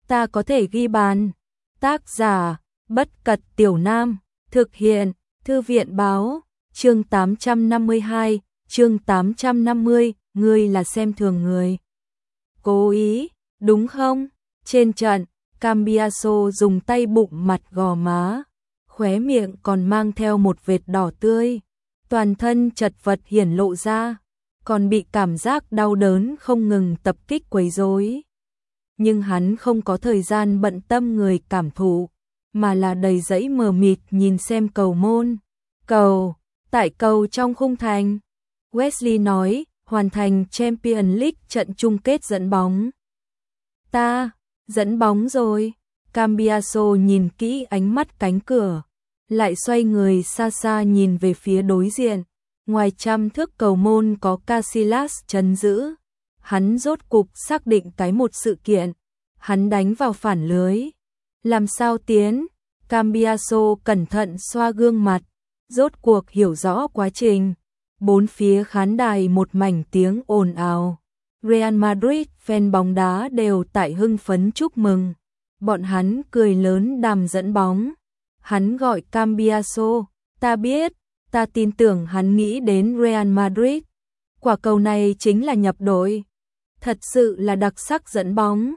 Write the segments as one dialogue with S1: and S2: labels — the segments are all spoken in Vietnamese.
S1: ta có thể ghi bàn. Tác giả, Bất Cật Tiểu Nam, thực hiện, Thư viện Báo, chương 852, chương 850, ngươi là xem thường người. Cố ý, đúng không? Trên trận, Cambiaso dùng tay bụng mặt gò má, khóe miệng còn mang theo một vệt đỏ tươi, toàn thân chật vật hiển lộ ra, còn bị cảm giác đau đớn không ngừng tập kích quấy rối. Nhưng hắn không có thời gian bận tâm người cảm thụ, mà là đầy dẫy mờ mịt nhìn xem cầu môn. Tại cầu trong khung thành, Wesley nói, hoàn thành Champions League trận chung kết dẫn bóng. Ta, dẫn bóng rồi. Cambiaso nhìn kỹ ánh mắt cánh cửa, lại xoay người xa xa nhìn về phía đối diện. Ngoài 100 thước cầu môn có Casillas trấn giữ. Hắn rốt cục xác định một sự kiện. Hắn đánh vào phản lưới. Làm sao tiến? Cambiaso cẩn thận xoa gương mặt, rốt cuộc hiểu rõ quá trình. Bốn phía khán đài một mảnh tiếng ồn ào. Real Madrid fan bóng đá đều tại hưng phấn chúc mừng. Bọn hắn cười lớn đàm dẫn bóng. Hắn gọi Cambiaso, ta biết, ta tin tưởng hắn nghĩ đến Real Madrid. Quả cầu này chính là nhập đội. Thật sự là đặc sắc dẫn bóng.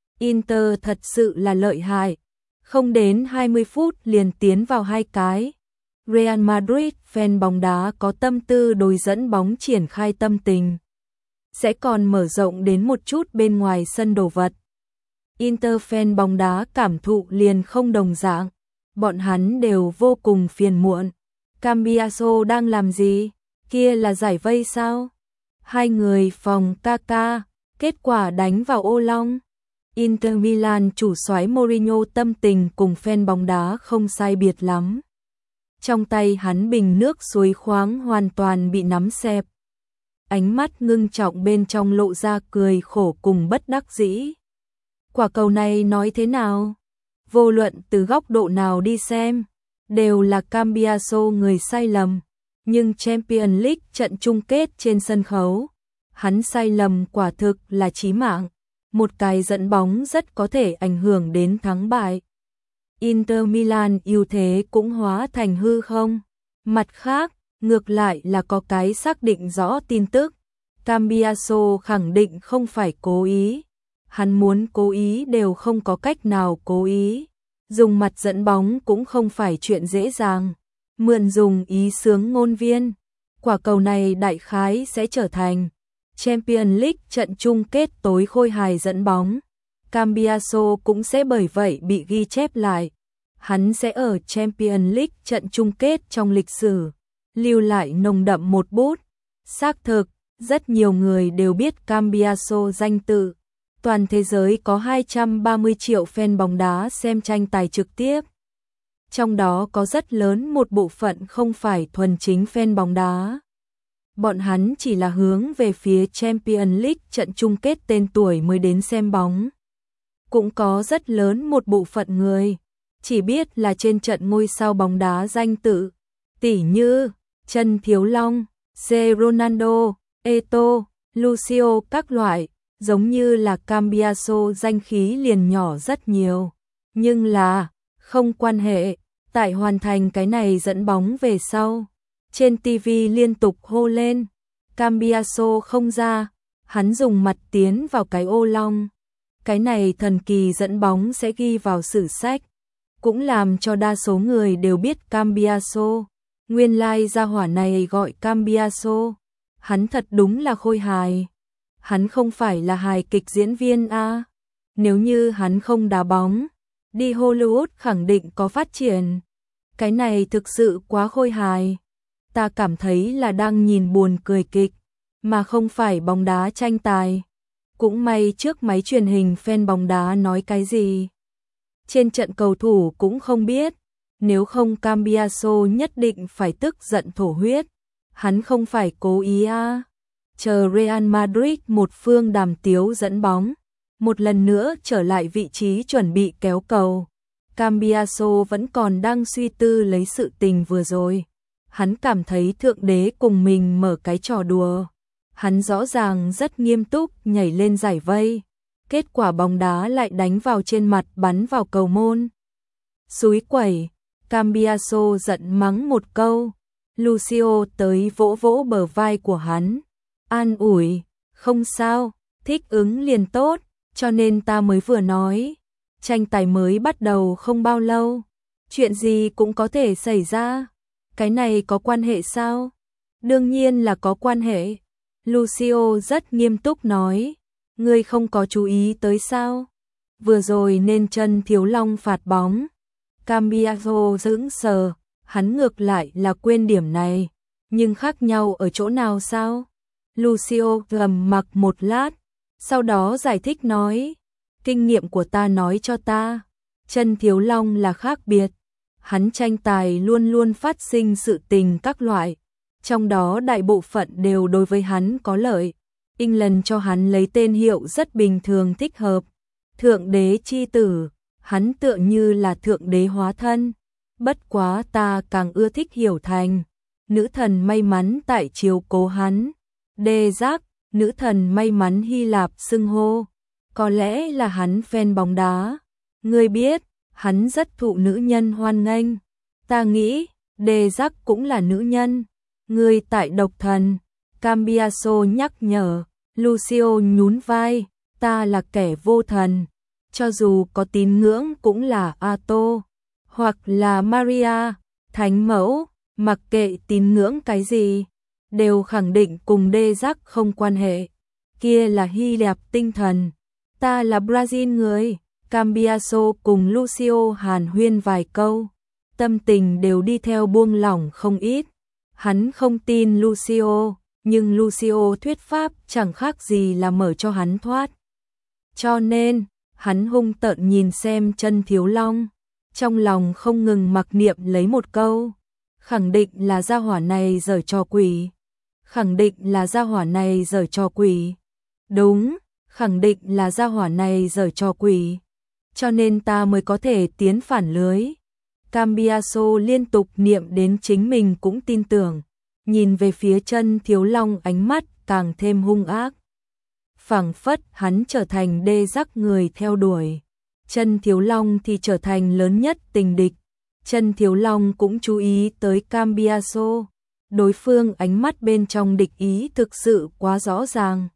S1: Inter thật sự là lợi hại. Không đến 20 phút liền tiến vào 2 cái. Real Madrid fan bóng đá có tâm tư đối dẫn bóng triển khai tâm tình. Sẽ còn mở rộng đến một chút bên ngoài sân đồ vật. Inter fan bóng đá cảm thụ liền không đồng dạng. Bọn hắn đều vô cùng phiền muộn. Cambiaso đang làm gì? Kia là giải vây sao? Hai người phòng Kaka, kết quả đánh vào ô long. Inter Milan chủ soái Mourinho tâm tình cùng fan bóng đá không sai biệt lắm. Trong tay hắn bình nước suối khoáng hoàn toàn bị nắm xẹp. Ánh mắt ngưng trọng bên trong lộ ra cười khổ cùng bất đắc dĩ. Quả cầu này nói thế nào? Vô luận từ góc độ nào đi xem, đều là Cambiaso người sai lầm. Nhưng Champions League trận chung kết trên sân khấu, hắn sai lầm quả thực là chí mạng. Một cái dẫn bóng rất có thể ảnh hưởng đến thắng bại. Inter Milan ưu thế cũng hóa thành hư không. Mặt khác, ngược lại là có cái xác định rõ tin tức. Cambiaso khẳng định không phải cố ý. Hắn muốn cố ý đều không có cách nào cố ý. Dùng mặt dẫn bóng cũng không phải chuyện dễ dàng. Mượn dùng ý sướng ngôn viên. Quả cầu này đại khái sẽ trở thành Champions League trận chung kết tối khôi hài dẫn bóng. Cambiaso cũng sẽ bởi vậy bị ghi chép lại. Hắn sẽ ở Champions League trận chung kết trong lịch sử, lưu lại nồng đậm một bút. Xác thực, rất nhiều người đều biết Cambiaso danh tự. Toàn thế giới có 230 triệu fan bóng đá xem tranh tài trực tiếp. Trong đó có rất lớn một bộ phận không phải thuần chính fan bóng đá. Bọn hắn chỉ là hướng về phía Champions League trận chung kết tên tuổi mới đến xem bóng. Cũng có rất lớn một bộ phận người chỉ biết là trên trận ngôi sao bóng đá danh tự, tỉ như Trần Thiếu Long, C. Ronaldo, Eto'o, Lucio các loại, giống như là Cambiaso danh khí liền nhỏ rất nhiều. Nhưng là, không quan hệ, tại hoàn thành cái này dẫn bóng về sau. Trên TV liên tục hô lên, Cambiaso không ra, hắn dùng mặt tiến vào cái ô long. Cái này thần kỳ dẫn bóng sẽ ghi vào sử sách, cũng làm cho đa số người đều biết Cambiaso. Nguyên lai gia hỏa này gọi Cambiaso, hắn thật đúng là khôi hài. Hắn không phải là hài kịch diễn viên à? Nếu như hắn không đá bóng, đi Hollywood khẳng định có phát triển. Cái này thực sự quá khôi hài. Ta cảm thấy là đang nhìn buồn cười kịch, mà không phải bóng đá tranh tài. Cũng may trước máy truyền hình fan bóng đá nói cái gì. Trên trận cầu thủ cũng không biết, nếu không Cambiaso nhất định phải tức giận thổ huyết. Hắn không phải cố ý à. Chờ Real Madrid một phương đàm tiếu dẫn bóng, một lần nữa trở lại vị trí chuẩn bị kéo cầu. Cambiaso vẫn còn đang suy tư lấy sự tình vừa rồi. Hắn cảm thấy Thượng Đế cùng mình mở cái trò đùa. Hắn rõ ràng rất nghiêm túc nhảy lên giải vây. kết quả bóng đá lại đánh vào trên mặt bắn vào cầu môn. Xúi quẩy, Cambiaso giận mắng một câu. Lucio tới vỗ vỗ bờ vai của hắn. An ủi, không sao, thích ứng liền tốt, cho nên ta mới vừa nói. Tranh tài mới bắt đầu không bao lâu, chuyện gì cũng có thể xảy ra. Cái này có quan hệ sao? Đương nhiên là có quan hệ. Lucio rất nghiêm túc nói. Ngươi không có chú ý tới sao? Vừa rồi nên chân Thiếu Long phạt bóng. Cambiaso sững sờ, hắn ngược lại là quên điểm này. Nhưng khác nhau ở chỗ nào sao? Lucio trầm mặc một lát, sau đó giải thích nói. Kinh nghiệm của ta nói cho ta, chân Thiếu Long là khác biệt. Hắn tranh tài luôn luôn phát sinh sự tình các loại, trong đó đại bộ phận đều đối với hắn có lợi. England cho hắn lấy tên hiệu rất bình thường thích hợp. Thượng đế chi tử, hắn tựa như là thượng đế hóa thân. Bất quá ta càng ưa thích hiểu thành nữ thần may mắn tại chiếu cố hắn. Đê giác, nữ thần may mắn Hy Lạp xưng hô. Có lẽ là hắn fan bóng đá. Ngươi biết, hắn rất thụ nữ nhân hoan nghênh. Ta nghĩ, Đê giác cũng là nữ nhân. Ngươi tại độc thần. Cambiaso nhắc nhở. Lucio nhún vai. Ta là kẻ vô thần. Cho dù có tín ngưỡng cũng là Ato hoặc là Maria, thánh mẫu, mặc kệ tín ngưỡng cái gì, đều khẳng định cùng đê giác không quan hệ. Kia là Hy Lạp tinh thần, ta là Brazil người. Cambiaso cùng Lucio hàn huyên vài câu, tâm tình đều đi theo buông lỏng không ít. Hắn không tin Lucio, nhưng Lucio thuyết pháp chẳng khác gì là mở cho hắn thoát. Cho nên, hắn hung tợn nhìn xem chân Thiếu Long, trong lòng không ngừng mặc niệm lấy một câu. Khẳng định là gia hỏa này giở trò quỷ. Khẳng định là gia hỏa này giở trò quỷ. Đúng, khẳng định là gia hỏa này giở trò quỷ. Cho nên ta mới có thể tiến phản lưới. Cambiaso liên tục niệm đến chính mình cũng tin tưởng. Nhìn về phía chân Thiếu Long ánh mắt càng thêm hung ác. Phảng phất hắn trở thành đê giác người theo đuổi. Chân Thiếu Long thì trở thành lớn nhất tình địch. Chân Thiếu Long cũng chú ý tới Cambiaso. Đối phương ánh mắt bên trong địch ý thực sự quá rõ ràng.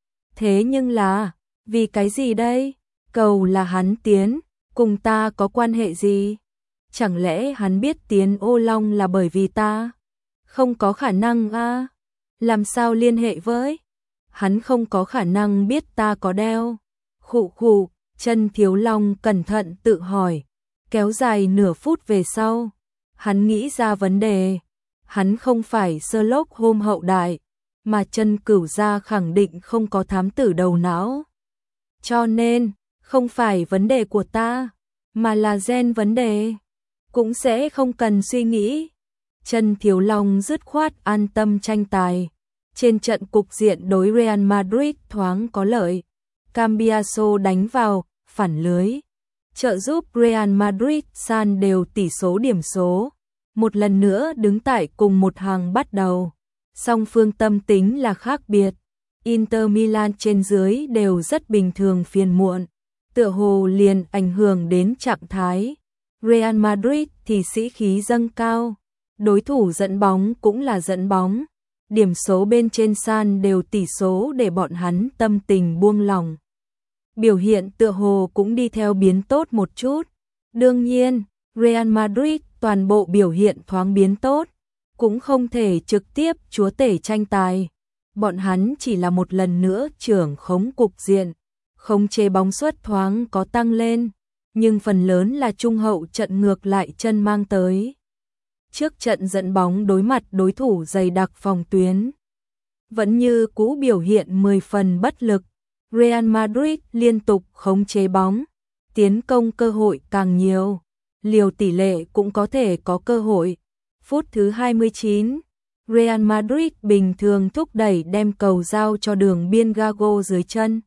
S1: Thế nhưng là, vì cái gì đây? Cầu là hắn tiến, cùng ta có quan hệ gì? Chẳng lẽ hắn biết tiến ô long là bởi vì ta? Không có khả năng a. Làm sao liên hệ với? Hắn không có khả năng biết ta có đeo. Khụ khụ, chân Thiếu Long cẩn thận tự hỏi. Kéo dài nửa phút về sau, hắn nghĩ ra vấn đề. Hắn không phải Sherlock Holmes hậu đại, mà chân Cửu gia khẳng định không có thám tử đầu não. Cho nên, không phải vấn đề của ta, mà là gen vấn đề. Cũng sẽ không cần suy nghĩ. Chân Thiếu Long dứt khoát an tâm tranh tài. Trên trận cục diện đối Real Madrid thoáng có lợi. Cambiaso đánh vào, phản lưới. Trợ giúp Real Madrid san đều tỷ số điểm số. Một lần nữa đứng tại cùng một hàng bắt đầu. Song phương tâm tính là khác biệt. Inter Milan trên dưới đều rất bình thường phiền muộn. Tựa hồ liền ảnh hưởng đến trạng thái. Real Madrid thì sĩ khí dâng cao. Đối thủ dẫn bóng cũng là dẫn bóng. Điểm số bên trên san đều tỷ số để bọn hắn tâm tình buông lỏng. Biểu hiện tựa hồ cũng đi theo biến tốt một chút. Đương nhiên, Real Madrid toàn bộ biểu hiện thoáng biến tốt, cũng không thể trực tiếp chúa tể tranh tài. Bọn hắn chỉ là một lần nữa trưởng khống cục diện, khống chế bóng suất thoáng có tăng lên, nhưng phần lớn là trung hậu trận ngược lại chân mang tới. Trước trận dẫn bóng đối mặt đối thủ dày đặc phòng tuyến, vẫn như cũ biểu hiện 10 phần bất lực. Real Madrid liên tục khống chế bóng, tiến công cơ hội càng nhiều, liều tỷ lệ cũng có thể có cơ hội. Phút thứ 29, Real Madrid bình thường thúc đẩy đem cầu giao cho đường biên Gago dưới chân.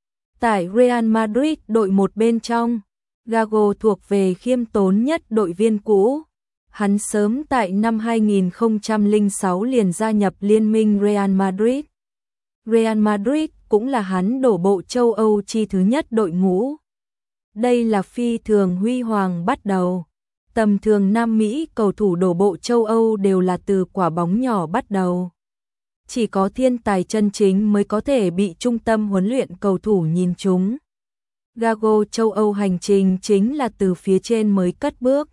S1: Tại Real Madrid đội một bên trong, Gago thuộc về khiêm tốn nhất đội viên cũ. Hắn sớm tại năm 2006 liền gia nhập liên minh Real Madrid. Real Madrid cũng là hắn đổ bộ châu Âu chi thứ nhất đội ngũ. Đây là phi thường huy hoàng bắt đầu. Tầm thường Nam Mỹ cầu thủ đổ bộ châu Âu đều là từ quả bóng nhỏ bắt đầu. Chỉ có thiên tài chân chính mới có thể bị trung tâm huấn luyện cầu thủ nhìn trúng. Gago châu Âu hành trình chính là từ phía trên mới cất bước.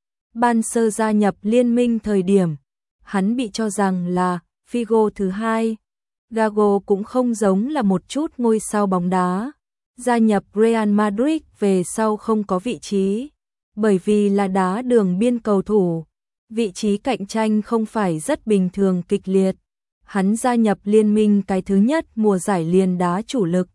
S1: Ban sơ gia nhập liên minh thời điểm, hắn bị cho rằng là Figo thứ hai. Gago cũng không giống là một chút ngôi sao bóng đá. Gia nhập Real Madrid về sau không có vị trí, bởi vì là đá đường biên cầu thủ. Vị trí cạnh tranh không phải rất bình thường kịch liệt. Hắn gia nhập liên minh cái thứ nhất mùa giải liền đá chủ lực.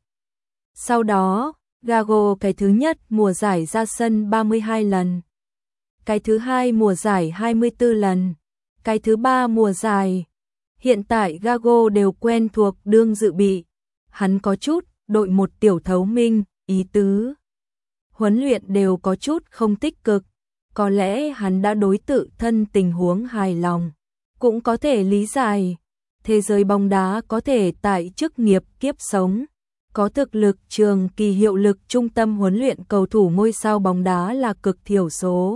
S1: Sau đó, Gago cái thứ nhất mùa giải ra sân 32 lần. Cái thứ hai mùa giải 24 lần. Cái thứ ba mùa giải. Hiện tại Gago đều quen thuộc đương dự bị. Hắn có chút đội một tiểu thấu minh, ý tứ. Huấn luyện đều có chút không tích cực. Có lẽ hắn đã đối tự thân tình huống hài lòng. Cũng có thể lý giải. Thế giới bóng đá có thể tại chức nghiệp kiếp sống. Có thực lực trường kỳ hiệu lực trung tâm huấn luyện cầu thủ ngôi sao bóng đá là cực thiểu số.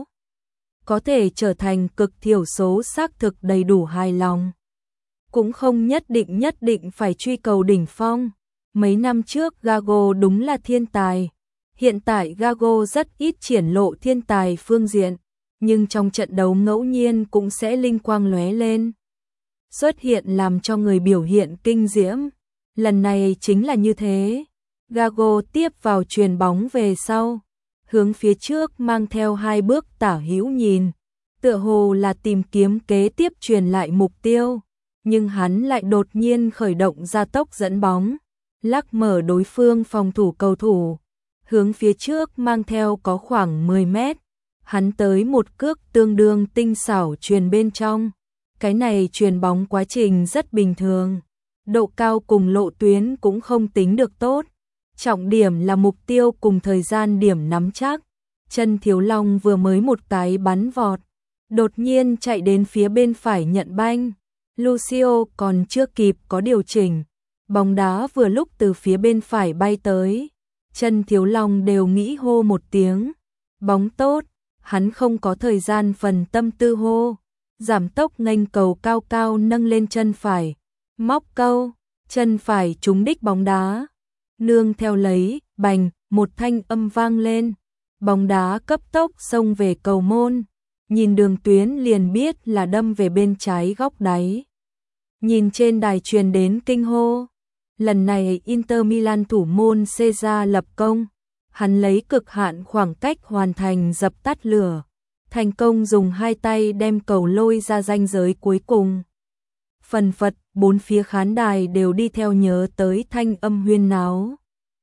S1: Có thể trở thành cực thiểu số xác thực đầy đủ hài lòng. Cũng không nhất định phải truy cầu đỉnh phong. Mấy năm trước Gago đúng là thiên tài. Hiện tại Gago rất ít triển lộ thiên tài phương diện, nhưng trong trận đấu ngẫu nhiên cũng sẽ linh quang lóe lên. Xuất hiện làm cho người biểu hiện kinh diễm. Lần này chính là như thế. Gago tiếp vào chuyền bóng về sau, hướng phía trước mang theo hai bước tả hữu nhìn, tựa hồ là tìm kiếm kế tiếp truyền lại mục tiêu, nhưng hắn lại đột nhiên khởi động gia tốc dẫn bóng, lắc mở đối phương phòng thủ cầu thủ, hướng phía trước mang theo có khoảng 10 mét, hắn tới một cước tương đương tinh xảo truyền bên trong. Cái này truyền bóng quá trình rất bình thường, độ cao cùng lộ tuyến cũng không tính được tốt. Trọng điểm là mục tiêu cùng thời gian điểm nắm chắc. Chân Thiếu Long vừa mới một cái bắn vọt, đột nhiên chạy đến phía bên phải nhận banh. Lucio còn chưa kịp có điều chỉnh, bóng đá vừa lúc từ phía bên phải bay tới. Chân Thiếu Long đều nghĩ hô một tiếng. Bóng tốt, hắn không có thời gian phần tâm tư hô. Giảm tốc nghênh cầu cao cao nâng lên chân phải. Móc câu, chân phải trúng đích bóng đá. Nương theo lấy, bành, một thanh âm vang lên. Bóng đá cấp tốc xông về cầu môn. Nhìn đường tuyến liền biết là đâm về bên trái góc đáy. Nhìn trên đài truyền đến kinh hô. Lần này Inter Milan thủ môn Cesar lập công. Hắn lấy cực hạn khoảng cách hoàn thành dập tắt lửa. Thành công dùng hai tay đem cầu lôi ra ranh giới cuối cùng. Phần phật, bốn phía khán đài đều đi theo nhớ tới thanh âm huyên náo.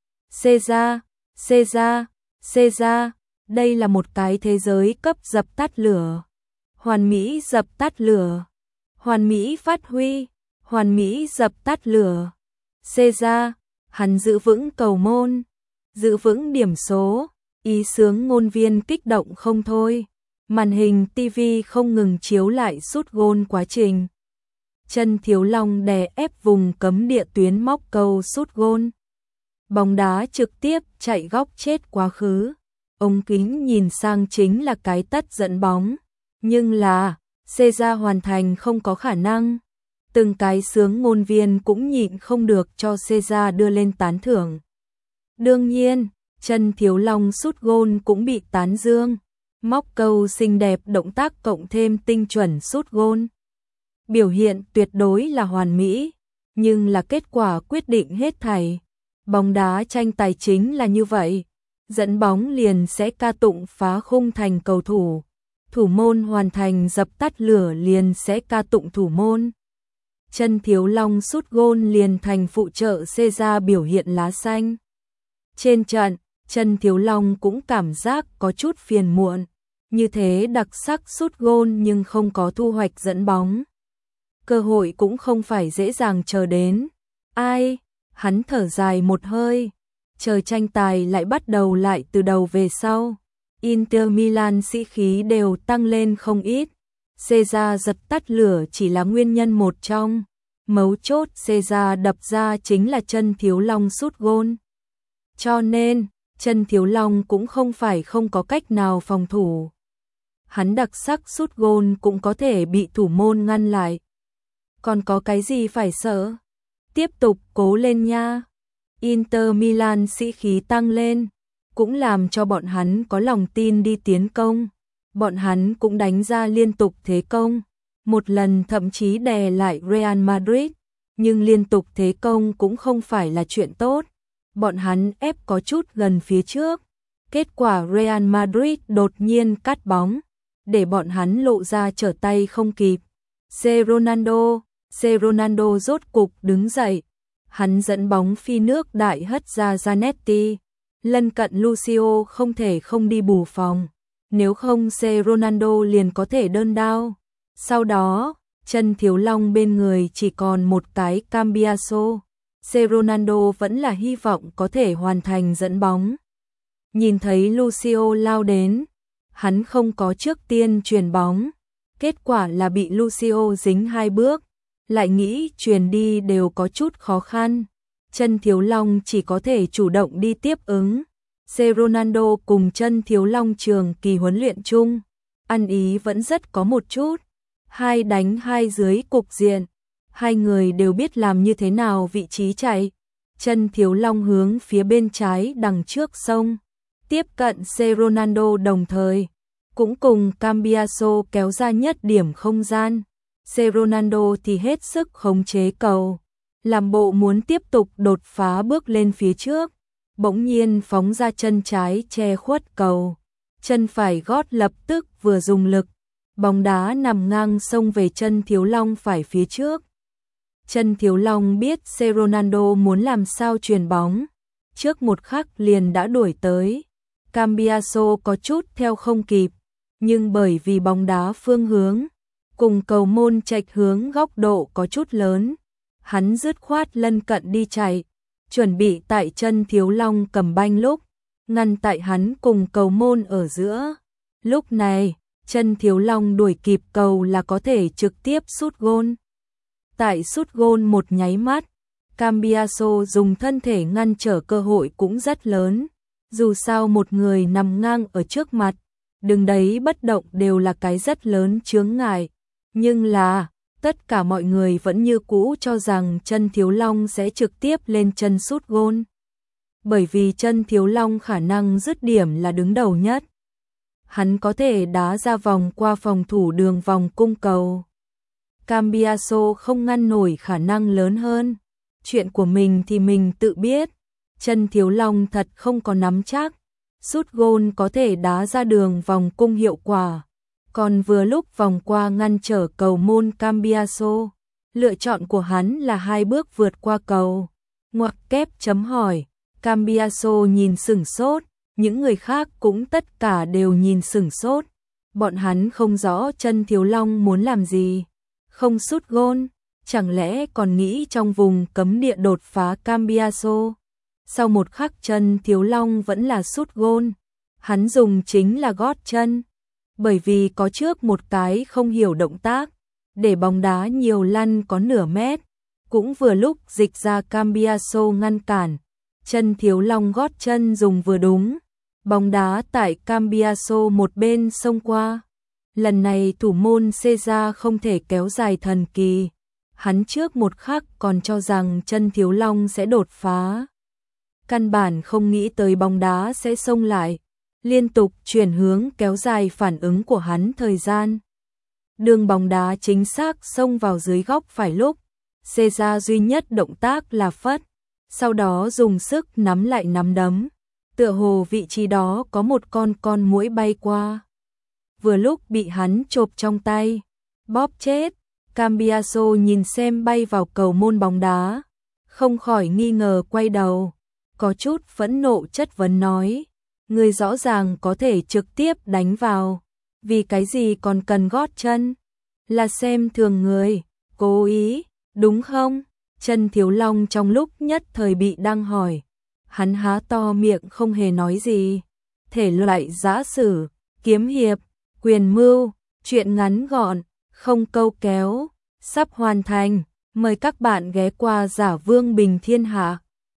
S1: Cesar, Cesar, Cesar, đây là một cái thế giới cấp dập tắt lửa. Hoàn mỹ dập tắt lửa. Hoàn mỹ phát huy. Hoàn mỹ dập tắt lửa. Cesar, hắn giữ vững cầu môn. Giữ vững điểm số. Ý sướng ngôn viên kích động không thôi. Màn hình TV không ngừng chiếu lại sút gôn quá trình. Chân Thiếu Long đè ép vùng cấm địa tuyến móc câu sút gôn. Bóng đá trực tiếp chạy góc chết quá khứ. Ống kính nhìn sang chính là cái tất dẫn bóng. Nhưng là, Cesar hoàn thành không có khả năng. Từng cái sướng ngôn viên cũng nhịn không được cho Cesar đưa lên tán thưởng. Đương nhiên, Chân Thiếu Long sút gôn cũng bị tán dương. Móc câu xinh đẹp động tác cộng thêm tinh chuẩn sút gôn. Biểu hiện tuyệt đối là hoàn mỹ, nhưng là kết quả quyết định hết thảy. Bóng đá tranh tài chính là như vậy, dẫn bóng liền sẽ ca tụng phá khung thành cầu thủ. Thủ môn hoàn thành dập tắt lửa liền sẽ ca tụng thủ môn. Chân Thiếu Long sút gôn liền thành phụ trợ Cesar biểu hiện lá xanh. Trên trận, Chân Thiếu Long cũng cảm giác có chút phiền muộn. Như thế đặc sắc sút gôn nhưng không có thu hoạch dẫn bóng. Cơ hội cũng không phải dễ dàng chờ đến. Ai? Hắn thở dài một hơi. Chờ tranh tài lại bắt đầu lại từ đầu về sau. Inter Milan sĩ khí đều tăng lên không ít. Cesar dập tắt lửa chỉ là nguyên nhân một trong. Mấu chốt Caesar đập ra chính là chân Thiếu Long sút gôn. Cho nên, chân Thiếu Long cũng không phải không có cách nào phòng thủ. Hắn đặc sắc sút gôn cũng có thể bị thủ môn ngăn lại. Còn có cái gì phải sợ? Tiếp tục cố lên nha. Inter Milan sĩ khí tăng lên, cũng làm cho bọn hắn có lòng tin đi tiến công. Bọn hắn cũng đánh ra liên tục thế công, một lần thậm chí đè lại Real Madrid, nhưng liên tục thế công cũng không phải là chuyện tốt. Bọn hắn ép có chút gần phía trước, kết quả Real Madrid đột nhiên cắt bóng, để bọn hắn lộ ra trở tay không kịp. Ronaldo rốt cục đứng dậy, hắn dẫn bóng phi nước đại hất ra Zanetti, lân cận Lucio không thể không đi bù phòng, nếu không Ronaldo liền có thể đơn đao. Sau đó, chân Thiếu Long bên người chỉ còn một cái Cambiaso, Ronaldo vẫn là hy vọng có thể hoàn thành dẫn bóng. Nhìn thấy Lucio lao đến, hắn không có trước tiên chuyền bóng, kết quả là bị Lucio dính 2 bước, lại nghĩ chuyền đi đều có chút khó khăn. Chân Thiếu Long chỉ có thể chủ động đi tiếp ứng. Ronaldo cùng chân Thiếu Long trường kỳ huấn luyện chung, ăn ý vẫn rất có một chút. 2 đánh 2 dưới cục diện, hai người đều biết làm như thế nào vị trí chạy. Chân Thiếu Long hướng phía bên trái đằng trước sông, tiếp cận Ronaldo đồng thời cũng cùng Cambiaso kéo ra nhất điểm không gian. Ronaldo thì hết sức khống chế cầu, làm bộ muốn tiếp tục đột phá bước lên phía trước, bỗng nhiên phóng ra chân trái che khuất cầu, chân phải gót lập tức vừa dùng lực, bóng đá nằm ngang xông về chân Thiếu Long phải phía trước. Chân Thiếu Long biết Ronaldo muốn làm sao chuyền bóng, trước một khắc liền đã đuổi tới. Cambiaso có chút theo không kịp, nhưng bởi vì bóng đá phương hướng cùng cầu môn chệch hướng góc độ có chút lớn, hắn dứt khoát lân cận đi chạy, chuẩn bị tại chân Thiếu Long cầm banh lúc ngăn tại hắn cùng cầu môn ở giữa. Lúc này, chân Thiếu Long đuổi kịp cầu là có thể trực tiếp sút gôn. Tại sút gôn một nháy mắt, Cambiaso dùng thân thể ngăn trở cơ hội cũng rất lớn. Dù sao một người nằm ngang ở trước mặt, đứng đấy bất động đều là cái rất lớn chướng ngại. Nhưng là, tất cả mọi người vẫn như cũ cho rằng chân Thiếu Long sẽ trực tiếp lên chân sút gôn. Bởi vì chân Thiếu Long khả năng dứt điểm là đứng đầu nhất. Hắn có thể đá ra vòng qua phòng thủ đường vòng cung cầu. Cambiaso không ngăn nổi khả năng lớn hơn. Chuyện của mình thì mình tự biết. Chân Thiếu Long thật không có nắm chắc. Sút gôn có thể đá ra đường vòng cung hiệu quả. Còn vừa lúc vòng qua ngăn trở cầu môn Cambiaso, lựa chọn của hắn là 2 bước vượt qua cầu. Ngoặc kép chấm hỏi, Cambiaso nhìn sửng sốt, những người khác cũng tất cả đều nhìn sửng sốt. Bọn hắn không rõ chân Thiếu Long muốn làm gì. Không sút gôn, chẳng lẽ còn nghĩ trong vùng cấm địa đột phá Cambiaso. Sau một khắc chân Thiếu Long vẫn là sút gôn, hắn dùng chính là gót chân. Bởi vì có trước một cái không hiểu động tác, để bóng đá nhiều lăn có nửa mét, cũng vừa lúc dịch ra Cambiaso ngăn cản. Chân Thiếu Long gót chân dùng vừa đúng, bóng đá tại Cambiaso một bên xông qua. Lần này thủ môn Caesar không thể kéo dài thần kỳ, hắn trước một khắc còn cho rằng chân Thiếu Long sẽ đột phá. Căn bản không nghĩ tới bóng đá sẽ xông lại, liên tục chuyển hướng kéo dài phản ứng của hắn thời gian. Đường bóng đá chính xác xông vào dưới góc phải lúc, Caesar duy nhất động tác là phất, sau đó dùng sức nắm lại nắm đấm. Tựa hồ vị trí đó có một con muỗi bay qua. Vừa lúc bị hắn chộp trong tay, bóp chết. Cambiaso nhìn xem bay vào cầu môn bóng đá, không khỏi nghi ngờ quay đầu, có chút phẫn nộ chất vấn nói, người rõ ràng có thể trực tiếp đánh vào, vì cái gì còn cần gót chân, là xem thường người, cố ý, đúng không? Chân Thiếu Long trong lúc nhất thời bị đang hỏi, hắn há to miệng không hề nói gì. Thể loại giã sử, kiếm hiệp, quyền mưu, chuyện ngắn gọn, không câu kéo, sắp hoàn thành. Mời các bạn ghé qua Giả Vương Bình Thiên Hạ.